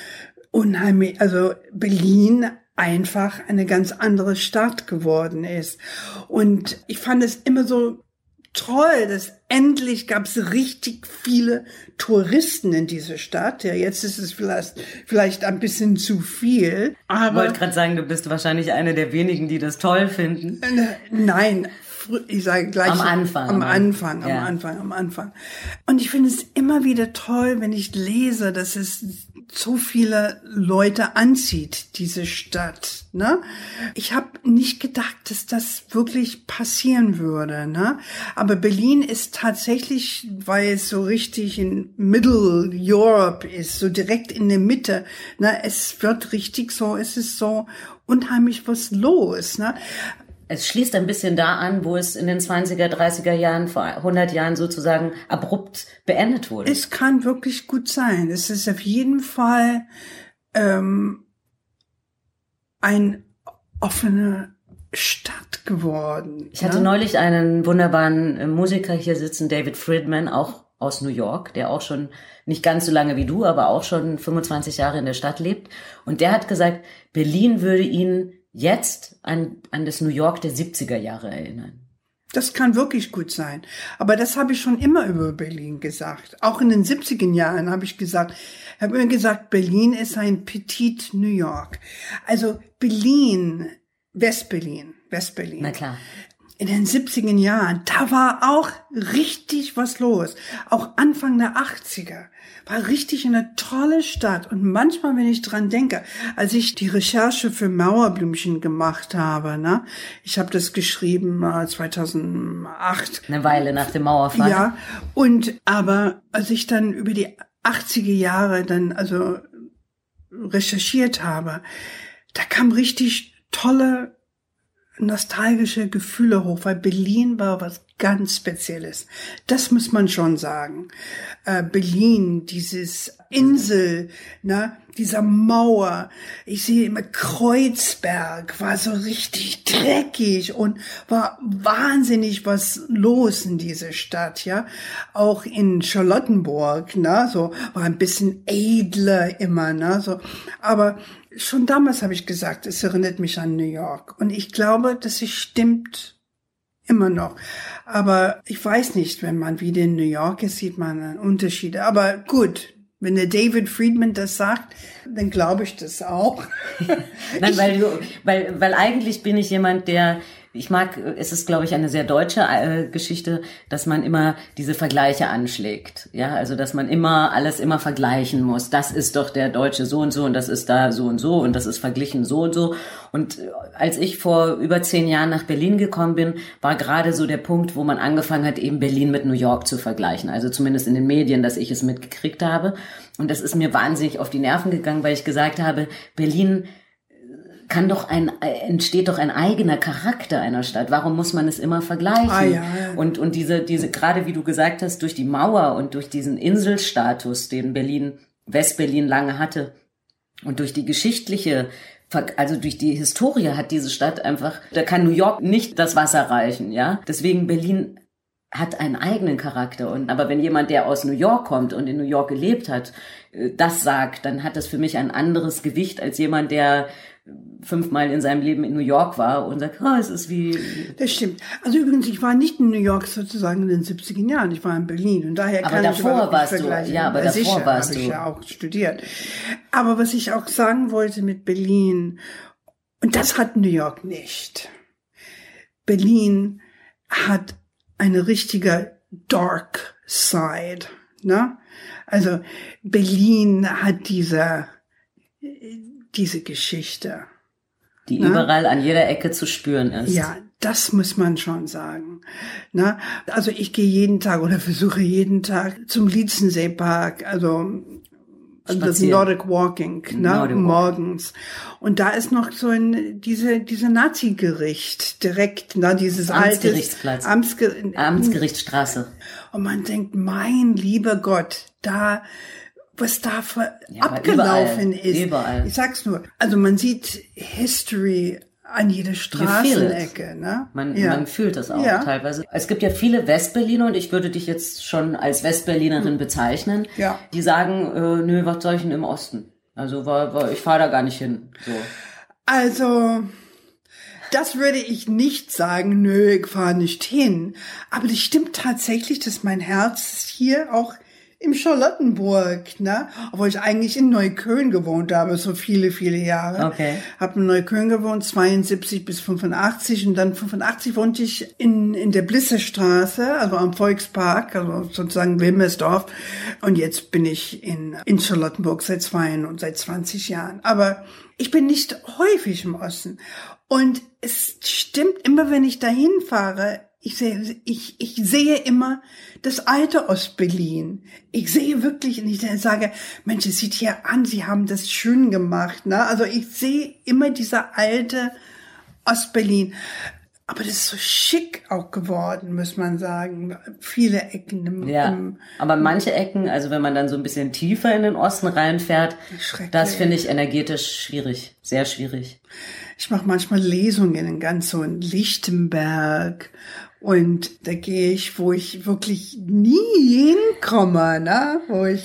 Berlin einfach eine ganz andere Stadt geworden ist. Und ich fand es immer so toll, dass endlich gab es richtig viele Touristen in dieser Stadt. Ja, jetzt ist es vielleicht ein bisschen zu viel. Aber ich wollte gerade sagen, du bist wahrscheinlich eine der wenigen, die das toll finden. Nein, ich sage gleich am Anfang. Am Anfang. Und ich finde es immer wieder toll, wenn ich lese, dass es so viele Leute anzieht, diese Stadt, ne? Ich habe nicht gedacht, dass das wirklich passieren würde, ne? Aber Berlin ist tatsächlich, weil es so richtig in Middle Europe ist, so direkt in der Mitte, ne? Es wird richtig so, es ist so unheimlich was los, ne? Es schließt ein bisschen da an, wo es in den 20er, 30er Jahren, vor 100 Jahren sozusagen abrupt beendet wurde. Es kann wirklich gut sein. Es ist auf jeden Fall eine offene Stadt geworden. Ich hatte neulich einen wunderbaren Musiker hier sitzen, David Friedman, auch aus New York, der auch schon nicht ganz so lange wie du, aber auch schon 25 Jahre in der Stadt lebt. Und der hat gesagt, Berlin würde ihn jetzt an das New York der 70er Jahre erinnern. Das kann wirklich gut sein. Aber das habe ich schon immer über Berlin gesagt. Auch in den 70er Jahren habe ich immer gesagt, Berlin ist ein Petit New York. Also Berlin, Westberlin. Na klar. In den 70er Jahren, da war auch richtig was los. Auch Anfang der 80er war richtig eine tolle Stadt. Und manchmal, wenn ich dran denke, als ich die Recherche für Mauerblümchen gemacht habe, ne, ich habe das geschrieben 2008. Eine Weile nach dem Mauerfall. Ja, aber als ich dann über die 80er Jahre recherchiert habe, da kam richtig tolle nostalgische Gefühle hoch, weil Berlin war was ganz Spezielles. Das muss man schon sagen. Berlin, dieses Insel, ne, dieser Mauer. Ich sehe immer Kreuzberg, war so richtig dreckig und war wahnsinnig was los in dieser Stadt, ja. Auch in Charlottenburg, ne, so war ein bisschen edler immer, ne, so. Aber schon damals habe ich gesagt, es erinnert mich an New York. Und ich glaube, dass es stimmt immer noch. Aber ich weiß nicht, wenn man wieder in New York ist, sieht man Unterschiede. Aber gut, wenn der David Friedman das sagt, dann glaube ich das auch. Nein, weil eigentlich bin ich jemand, es ist, glaube ich, eine sehr deutsche Geschichte, dass man immer diese Vergleiche anschlägt. Ja, also, dass man alles immer vergleichen muss. Das ist doch der Deutsche so und so und das ist da so und so und das ist verglichen so und so. Und als ich vor über 10 Jahren nach Berlin gekommen bin, war gerade so der Punkt, wo man angefangen hat, eben Berlin mit New York zu vergleichen. Also zumindest in den Medien, dass ich es mitgekriegt habe. Und das ist mir wahnsinnig auf die Nerven gegangen, weil ich gesagt habe, Berlin entsteht doch ein eigener Charakter einer Stadt. Warum muss man es immer vergleichen? Ja. Und diese, gerade wie du gesagt hast, durch die Mauer und durch diesen Inselstatus, den West-Berlin lange hatte und durch die durch die Historie hat diese Stadt einfach, da kann New York nicht das Wasser reichen, ja. Deswegen Berlin hat einen eigenen Charakter. Aber wenn jemand, der aus New York kommt und in New York gelebt hat, das sagt, dann hat das für mich ein anderes Gewicht als jemand, der 5-mal in seinem Leben in New York war und sagt, es ist wie... Das stimmt. Also übrigens, ich war nicht in New York sozusagen in den 70er Jahren, ich war in Berlin und daher kann ich überhaupt nicht vergleichen. Aber davor warst du. Habe ich ja auch studiert. Aber was ich auch sagen wollte mit Berlin, und das hat New York nicht. Berlin hat eine richtige Dark Side, ne? Also Berlin hat diese Geschichte. Die überall an jeder Ecke zu spüren ist. Ja, das muss man schon sagen. Ne? Also ich gehe jeden Tag oder versuche jeden Tag zum Lietzenseepark, also das Nordic Walking, morgens. Und da ist noch so diese Nazi-Gericht direkt, dieses Amtsgerichtsplatz. Amtsgerichtsstraße. Und man denkt, mein lieber Gott, was da abgelaufen ist. Überall. Ich sag's nur. Also man sieht History an jeder Straßenecke. Ne? Man fühlt das auch teilweise. Es gibt ja viele Westberliner und ich würde dich jetzt schon als Westberlinerin bezeichnen, die sagen, nö, was soll ich denn im Osten? Also ich fahre da gar nicht hin. So. Also das würde ich nicht sagen, nö, ich fahre nicht hin. Aber das stimmt tatsächlich, dass mein Herz hier auch im Charlottenburg, ne? Obwohl ich eigentlich in Neukölln gewohnt habe, so viele, viele Jahre. Okay. Hab in Neukölln gewohnt, 72 bis 85 und dann 85 wohnte ich in der Blissestraße, also am Volkspark, also sozusagen Wilmersdorf. Und jetzt bin ich in Charlottenburg seit 20 Jahren. Aber ich bin nicht häufig im Osten. Und es stimmt immer, wenn ich dahin fahre, ich sehe immer das alte Ostberlin. Ich sehe wirklich, und ich sage, Mensch, es sieht hier an, sie haben das schön gemacht, ne? Also ich sehe immer dieser alte Ostberlin. Aber das ist so schick auch geworden, muss man sagen. Viele Ecken. Aber manche Ecken, also wenn man dann so ein bisschen tiefer in den Osten reinfährt, das finde ich energetisch schwierig, sehr schwierig. Ich mache manchmal Lesungen so in Lichtenberg und da gehe ich, wo ich wirklich nie hinkomme, ne?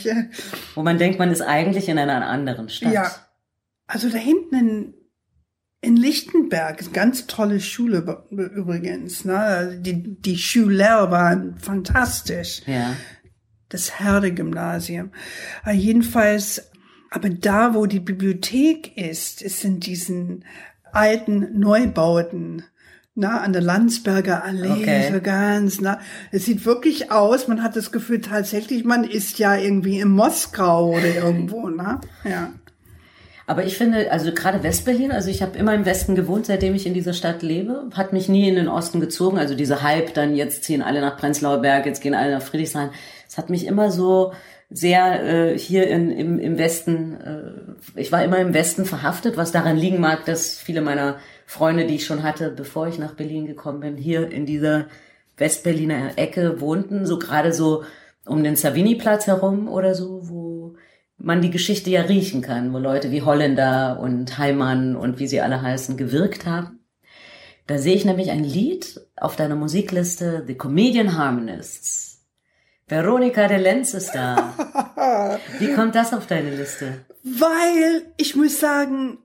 Wo man denkt, man ist eigentlich in einer anderen Stadt. Ja, also da hinten in Lichtenberg ist eine ganz tolle Schule übrigens, ne? Die Schüler waren fantastisch. Ja. Das Herde-Gymnasium. Jedenfalls, aber da, wo die Bibliothek ist in diesen alten Neubauten, an der Landsberger Allee, so ganz, es sieht wirklich aus, man hat das Gefühl tatsächlich, man ist ja irgendwie in Moskau oder irgendwo, ja. Aber ich finde, also gerade Westberlin, also ich habe immer im Westen gewohnt, seitdem ich in dieser Stadt lebe, hat mich nie in den Osten gezogen, also diese Hype, dann jetzt ziehen alle nach Prenzlauer Berg, jetzt gehen alle nach Friedrichshain, es hat mich immer so sehr hier im Westen, ich war immer im Westen verhaftet, was daran liegen mag, dass viele meiner Freunde, die ich schon hatte, bevor ich nach Berlin gekommen bin, hier in dieser Westberliner Ecke wohnten, so gerade so um den Savignyplatz herum oder so, wo man die Geschichte ja riechen kann, wo Leute wie Holländer und Heimann und wie sie alle heißen, gewirkt haben. Da sehe ich nämlich ein Lied auf deiner Musikliste, The Comedian Harmonists. Veronika de Lenz ist da. Wie kommt das auf deine Liste? Weil, ich muss sagen,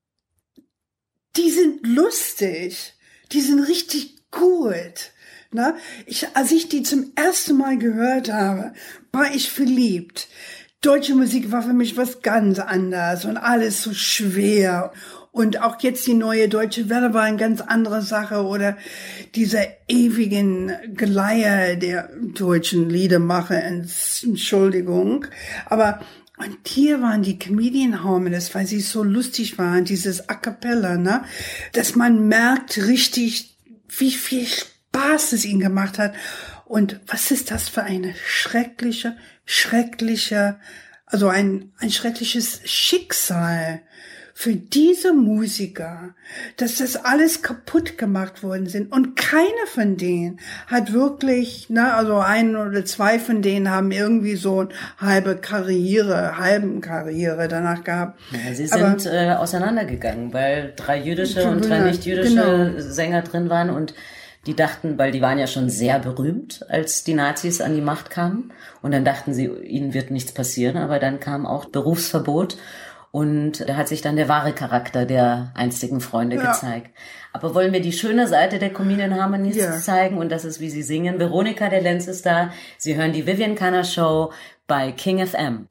die sind lustig. Die sind richtig gut. Ne? Als ich die zum ersten Mal gehört habe, war ich verliebt. Deutsche Musik war für mich was ganz anderes und alles so schwer. Und auch jetzt die neue Deutsche Welle war eine ganz andere Sache oder dieser ewigen Geleier der deutschen Liedermacher, Entschuldigung. Aber, und hier waren die Comedian Harmonists, weil sie so lustig waren, dieses A Cappella, ne? Dass man merkt richtig, wie viel Spaß es ihnen gemacht hat. Und was ist das für eine schreckliches Schicksal für diese Musiker, dass das alles kaputt gemacht worden sind. Und keiner von denen hat wirklich, also ein oder zwei von denen haben irgendwie so eine halben Karriere danach gehabt. Ja, sie sind auseinandergegangen, weil 3 jüdische und 3 nicht-jüdische Sänger drin waren und die dachten, weil die waren ja schon sehr berühmt, als die Nazis an die Macht kamen. Und dann dachten sie, ihnen wird nichts passieren. Aber dann kam auch Berufsverbot. Und da hat sich dann der wahre Charakter der einstigen Freunde gezeigt. Aber wollen wir die schöne Seite der Comedian Harmonies zeigen? Und das ist, wie sie singen. Veronika der Lenz ist da. Sie hören die Vivian Canner Show bei King FM.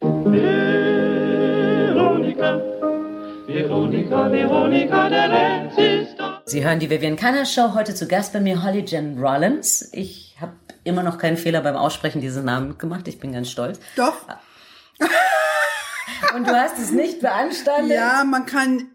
Veronika der Lenz ist da. Sie hören die Vivian Canner Show. Heute zu Gast bei mir Holly Jen Rollins. Ich habe immer noch keinen Fehler beim Aussprechen dieses Namens gemacht. Ich bin ganz stolz. Doch. Und du hast es nicht beanstandet? Ja, man kann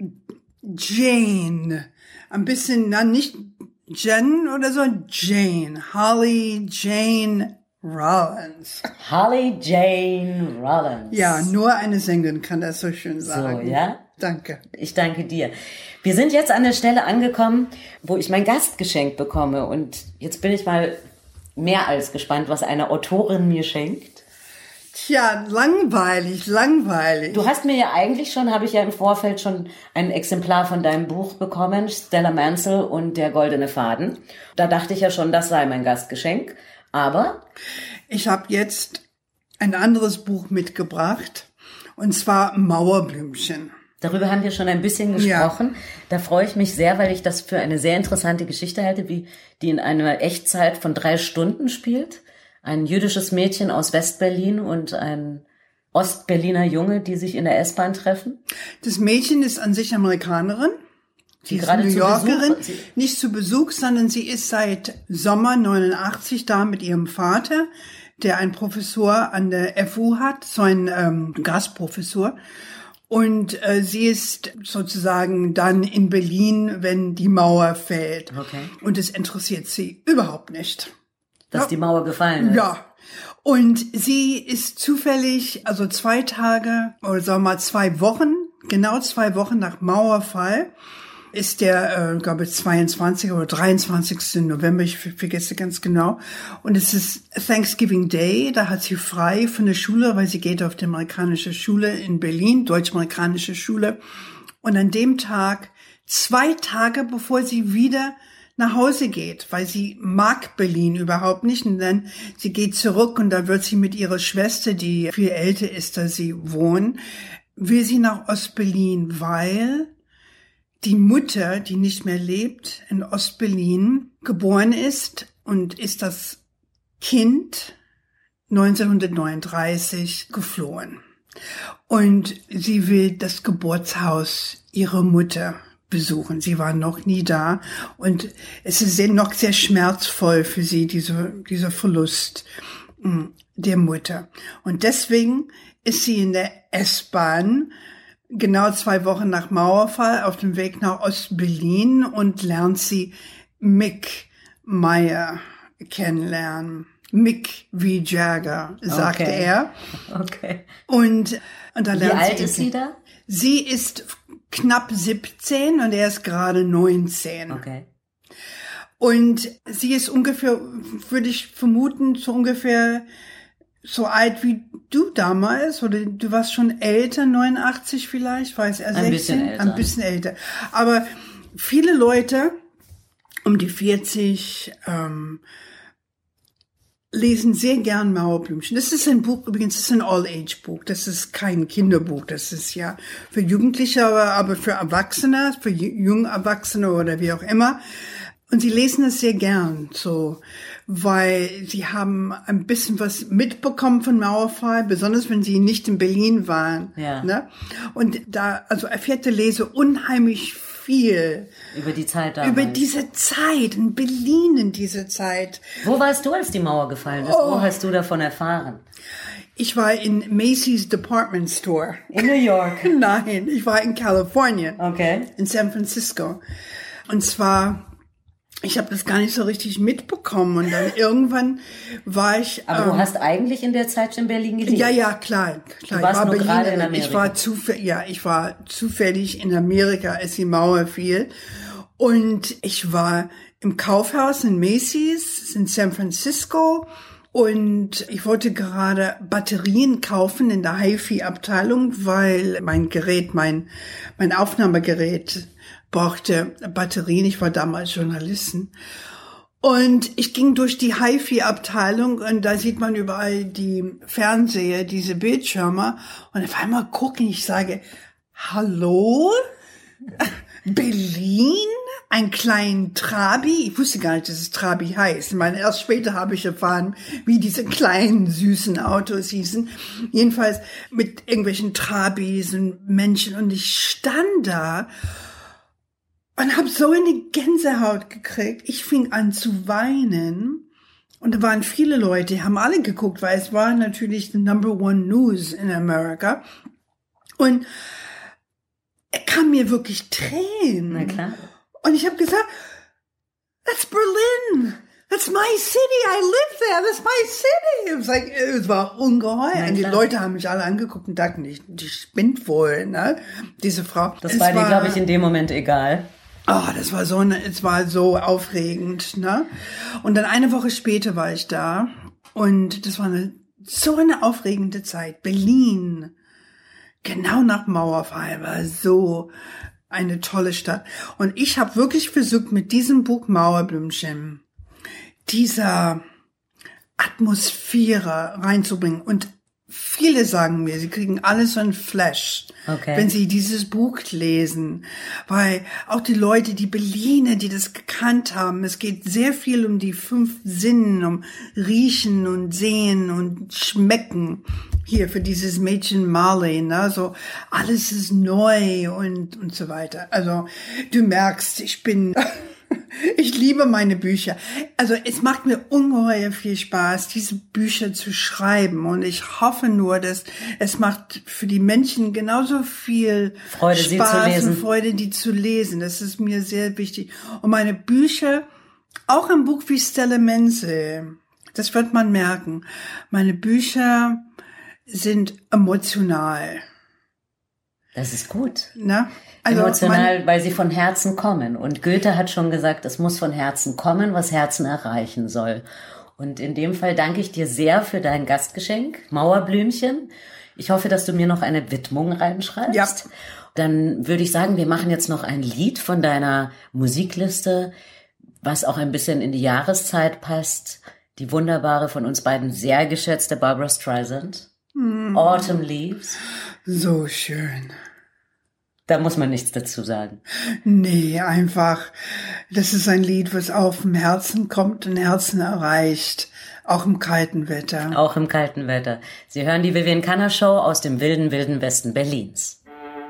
Jane. Ein bisschen, nicht Jen oder so, Jane. Holly Jane Rollins. Holly Jane Rollins. Ja, nur eine Sängerin kann das so schön sagen. So, ja? Danke. Ich danke dir. Wir sind jetzt an der Stelle angekommen, wo ich mein Gastgeschenk bekomme. Und jetzt bin ich mal mehr als gespannt, was eine Autorin mir schenkt. Tja, langweilig. Du hast mir ja eigentlich schon, habe ich ja im Vorfeld schon ein Exemplar von deinem Buch bekommen, Stella Mansell und der goldene Faden. Da dachte ich ja schon, das sei mein Gastgeschenk. Aber ich habe jetzt ein anderes Buch mitgebracht, und zwar Mauerblümchen. Darüber haben wir schon ein bisschen gesprochen. Ja. Da freue ich mich sehr, weil ich das für eine sehr interessante Geschichte halte, die in einer Echtzeit von 3 Stunden spielt. Ein jüdisches Mädchen aus Westberlin und ein Ostberliner Junge, die sich in der S-Bahn treffen. Das Mädchen ist an sich Amerikanerin. Sie ist New Yorkerin, nicht zu Besuch, sondern sie ist seit Sommer 89 da mit ihrem Vater, der ein Professor an der FU hat, so ein Gastprofessor. Und sie ist sozusagen dann in Berlin, wenn die Mauer fällt. Okay. Und es interessiert sie überhaupt nicht. Dass die Mauer gefallen ist. Ja. Und sie ist zufällig, also 2 Tage, oder sagen wir mal 2 Wochen, genau 2 Wochen nach Mauerfall, ist der, glaube ich, 22. oder 23. November, ich vergesse ganz genau. Und es ist Thanksgiving Day, da hat sie frei von der Schule, weil sie geht auf die amerikanische Schule in Berlin, deutsch-amerikanische Schule. Und an dem Tag, 2 Tage bevor sie wieder nach Hause geht, weil sie mag Berlin überhaupt nicht. Und dann, sie geht zurück und da wird sie mit ihrer Schwester, die viel älter ist, als sie wohnen, will sie nach Ostberlin, weil die Mutter, die nicht mehr lebt, in Ostberlin geboren ist und ist das Kind 1939 geflohen. Und sie will das Geburtshaus ihrer Mutter besuchen. Sie war noch nie da und es ist noch sehr schmerzvoll für sie, dieser Verlust der Mutter. Und deswegen ist sie in der S-Bahn genau 2 Wochen nach Mauerfall auf dem Weg nach Ostberlin und lernt sie Mick Meyer kennenlernen. Mick wie Jagger, sagte er. Okay. Und da lernt Wie alt ist sie da? Sie ist knapp 17 und er ist gerade 19. Okay. Und sie ist ungefähr, würde ich vermuten, so ungefähr so alt wie du damals, oder du warst schon älter, 89 vielleicht, weiß er, 16? Ein bisschen älter. Aber viele Leute um die 40 lesen sehr gern Mauerblümchen. Das ist ein Buch, übrigens, das ist ein All-Age-Buch. Das ist kein Kinderbuch. Das ist ja für Jugendliche, aber für Erwachsene, für junge Erwachsene oder wie auch immer. Und sie lesen es sehr gern, so, weil sie haben ein bisschen was mitbekommen von Mauerfall, besonders wenn sie nicht in Berlin waren. Ja. Ne? Und da, also erfährt der Leser unheimlich viel über die Zeit damals. Über diese Zeit, in Berlin in diese Zeit. Wo warst du, als die Mauer gefallen ist? Wo hast du davon erfahren? Ich war in Macy's Department Store. In New York? Nein, ich war in Kalifornien. Okay. In San Francisco. Und zwar Ich habe das gar nicht so richtig mitbekommen und dann irgendwann war ich. Aber du hast eigentlich in der Zeit schon in Berlin gelebt? Ja, klar. Du warst nur gerade in Amerika. Ich war zufällig in Amerika, als die Mauer fiel. Und ich war im Kaufhaus in Macy's in San Francisco. Und ich wollte gerade Batterien kaufen in der HiFi-Abteilung, weil mein Aufnahmegerät brauchte Batterien. Ich war damals Journalistin. Und ich ging durch die HiFi-Abteilung und da sieht man überall die Fernseher, diese Bildschirme. Und auf einmal gucke ich, sage, hallo? Berlin? Ein kleinen Trabi? Ich wusste gar nicht, dass es Trabi heißt. Ich meine, erst später habe ich erfahren, wie diese kleinen, süßen Autos hießen. Jedenfalls mit irgendwelchen Trabis und Menschen. Und ich stand da und habe so eine Gänsehaut gekriegt. Ich fing an zu weinen. Und da waren viele Leute, die haben alle geguckt, weil es war natürlich the #1 News in America. Und er kam mir wirklich Tränen. Na klar. Und ich habe gesagt, that's Berlin. That's my city. I live there. That's my city. Es war ungeheuer. Und die Leute haben mich alle angeguckt und dachten, die spinnt wohl, ne? Diese Frau. Das war dir, glaube ich, in dem Moment egal. Es war so aufregend, ne? Und dann eine Woche später war ich da und das war so eine aufregende Zeit. Berlin, genau nach Mauerfall, war so eine tolle Stadt. Und ich habe wirklich versucht, mit diesem Buch Mauerblümchen dieser Atmosphäre reinzubringen. Und viele sagen mir, sie kriegen alles so ein Flash, wenn sie dieses Buch lesen. Weil auch die Leute, die Berliner, die das gekannt haben, es geht sehr viel um die 5 Sinnen, um Riechen und Sehen und Schmecken. Hier für dieses Mädchen Marley, ne, so alles ist neu und so weiter. Also du merkst, ich liebe meine Bücher. Also es macht mir ungeheuer viel Spaß, diese Bücher zu schreiben. Und ich hoffe nur, dass es macht für die Menschen genauso viel Freude, Spaß und Freude, die zu lesen. Das ist mir sehr wichtig. Und meine Bücher, auch ein Buch wie Stella Menzel, das wird man merken. Meine Bücher sind emotional. Das ist gut. Na? Also emotional, weil sie von Herzen kommen. Und Goethe hat schon gesagt, es muss von Herzen kommen, was Herzen erreichen soll. Und in dem Fall danke ich dir sehr für dein Gastgeschenk, Mauerblümchen. Ich hoffe, dass du mir noch eine Widmung reinschreibst. Ja. Dann würde ich sagen, wir machen jetzt noch ein Lied von deiner Musikliste, was auch ein bisschen in die Jahreszeit passt. Die wunderbare, von uns beiden sehr geschätzte Barbra Streisand. Autumn Leaves. So schön. Da muss man nichts dazu sagen. Nee, einfach, das ist ein Lied, was auf dem Herzen kommt und Herzen erreicht. Auch im kalten Wetter. Auch im kalten Wetter. Sie hören die Vivian Kanner Show aus dem wilden, wilden Westen Berlins.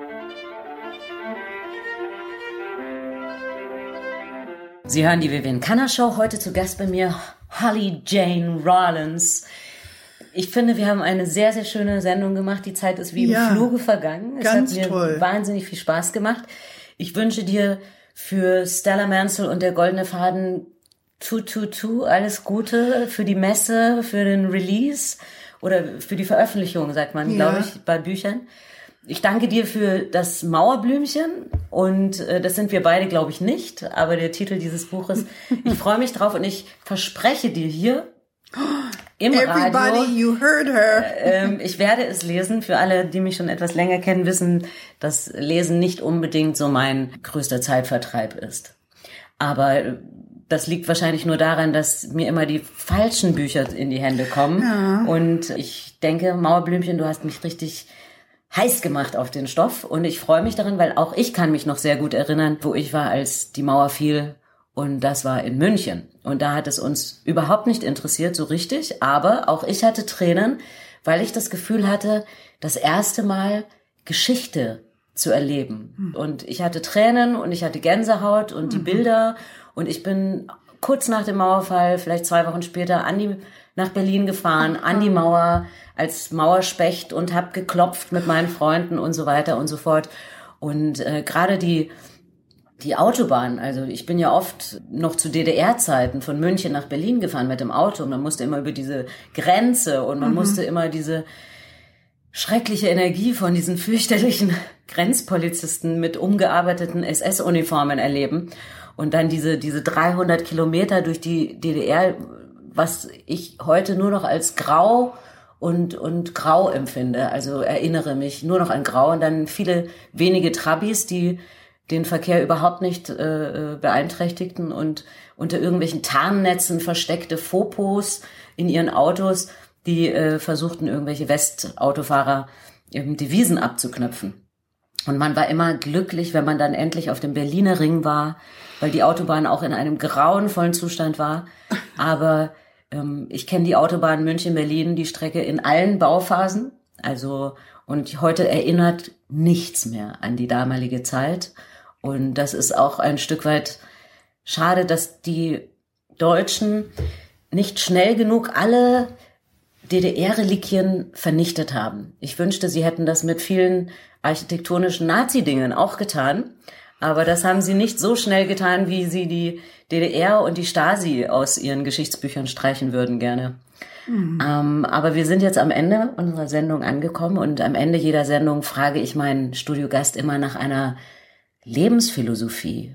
Sie hören die Vivian Kanner Show. Heute zu Gast bei mir Holly Jane Rawlins. Ich finde, wir haben eine sehr, sehr schöne Sendung gemacht. Die Zeit ist wie im Fluge vergangen. Es hat mir wahnsinnig viel Spaß gemacht. Ich wünsche dir für Stella Menzel und der Goldene Faden alles Gute für die Messe, für den Release oder für die Veröffentlichung, sagt man, glaube ich, bei Büchern. Ich danke dir für das Mauerblümchen und das sind wir beide, glaube ich, nicht, aber der Titel dieses Buches, ich freue mich drauf und ich verspreche dir hier im Radio, you heard her. Ich werde es lesen. Für alle, die mich schon etwas länger kennen, wissen, dass Lesen nicht unbedingt so mein größter Zeitvertreib ist. Aber das liegt wahrscheinlich nur daran, dass mir immer die falschen Bücher in die Hände kommen. Ja. Und ich denke, Mauerblümchen, du hast mich richtig heiß gemacht auf den Stoff. Und ich freue mich daran, weil auch ich kann mich noch sehr gut erinnern, wo ich war, als die Mauer fiel. Und das war in München. Und da hat es uns überhaupt nicht interessiert, so richtig. Aber auch ich hatte Tränen, weil ich das Gefühl hatte, das erste Mal Geschichte zu erleben. Und ich hatte Tränen und ich hatte Gänsehaut und die Bilder. Und ich bin kurz nach dem Mauerfall, vielleicht 2 Wochen später, nach Berlin gefahren, an die Mauer als Mauerspecht und habe geklopft mit meinen Freunden und so weiter und so fort. Und gerade die die Autobahn, also ich bin ja oft noch zu DDR-Zeiten von München nach Berlin gefahren mit dem Auto und man musste immer über diese Grenze und man musste immer diese schreckliche Energie von diesen fürchterlichen Grenzpolizisten mit umgearbeiteten SS-Uniformen erleben und dann diese 300 Kilometer durch die DDR, was ich heute nur noch als grau und grau empfinde, also erinnere mich nur noch an grau und dann viele wenige Trabis, die den Verkehr überhaupt nicht beeinträchtigten und unter irgendwelchen Tarnnetzen versteckte Fopos in ihren Autos, die versuchten, irgendwelche Westautofahrer Devisen abzuknöpfen. Und man war immer glücklich, wenn man dann endlich auf dem Berliner Ring war, weil die Autobahn auch in einem grauenvollen Zustand war. Aber ich kenne die Autobahn München-Berlin, die Strecke in allen Bauphasen. Also und heute erinnert nichts mehr an die damalige Zeit. Und das ist auch ein Stück weit schade, dass die Deutschen nicht schnell genug alle DDR-Reliquien vernichtet haben. Ich wünschte, sie hätten das mit vielen architektonischen Nazi-Dingen auch getan. Aber das haben sie nicht so schnell getan, wie sie die DDR und die Stasi aus ihren Geschichtsbüchern streichen würden gerne. Aber wir sind jetzt am Ende unserer Sendung angekommen und am Ende jeder Sendung frage ich meinen Studiogast immer nach einer Lebensphilosophie.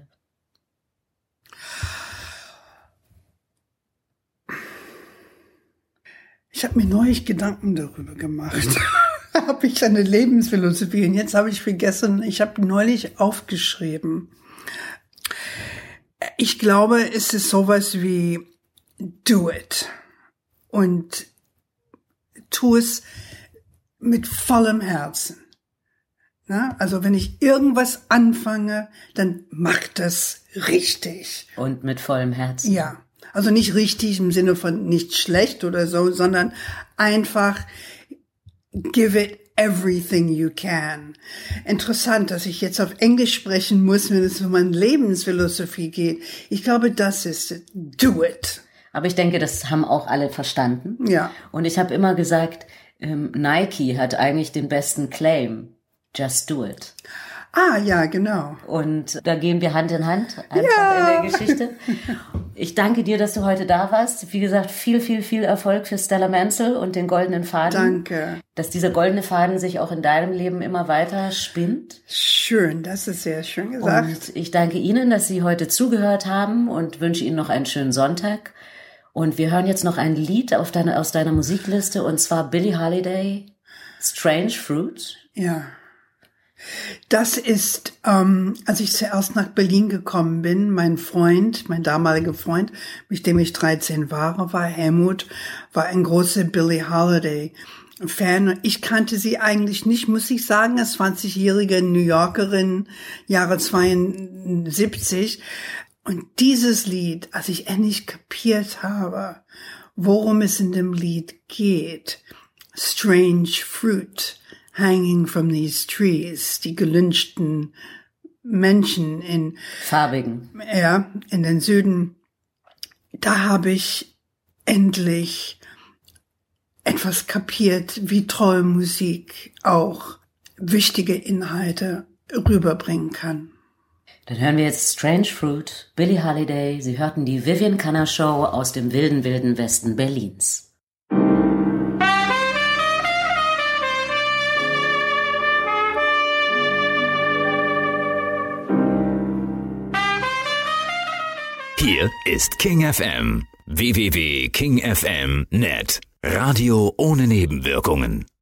Ich habe mir neulich Gedanken darüber gemacht. Habe ich eine Lebensphilosophie? Und jetzt habe ich vergessen, ich habe neulich aufgeschrieben. Ich glaube, es ist sowas wie do it. Und tu es mit vollem Herzen. Na, also wenn ich irgendwas anfange, dann mach das richtig. Und mit vollem Herzen. Ja, also nicht richtig im Sinne von nicht schlecht oder so, sondern einfach give it everything you can. Interessant, dass ich jetzt auf Englisch sprechen muss, wenn es um meine Lebensphilosophie geht. Ich glaube, das ist it. Do it. Aber ich denke, das haben auch alle verstanden. Ja. Und ich habe immer gesagt, Nike hat eigentlich den besten Claim. Just do it. Ah, ja, genau. Und da gehen wir Hand in Hand einfach in der Geschichte. Ich danke dir, dass du heute da warst. Wie gesagt, viel, viel, viel Erfolg für Stella Mansell und den goldenen Faden. Danke. Dass dieser goldene Faden sich auch in deinem Leben immer weiter spinnt. Schön, das ist sehr schön gesagt. Und ich danke Ihnen, dass Sie heute zugehört haben und wünsche Ihnen noch einen schönen Sonntag. Und wir hören jetzt noch ein Lied aus deiner Musikliste und zwar Billie Holiday, Strange Fruit. Ja. Das ist, als ich zuerst nach Berlin gekommen bin, mein damaliger Freund, mit dem ich 13 war Helmut, war ein großer Billie Holiday Fan. Ich kannte sie eigentlich nicht, muss ich sagen, als 20-jährige New Yorkerin, Jahre 72. Und dieses Lied, als ich endlich kapiert habe, worum es in dem Lied geht, Strange Fruit, hanging from these trees, die gelynchten Menschen in farbigen, ja, in den Süden, da habe ich endlich etwas kapiert, wie toll Musik auch wichtige Inhalte rüberbringen kann. Dann hören wir jetzt Strange Fruit, Billie Holiday. Sie hörten die Vivian Canner Show aus dem wilden, wilden Westen Berlins. Hier ist King FM. www.kingfm.net. Radio ohne Nebenwirkungen.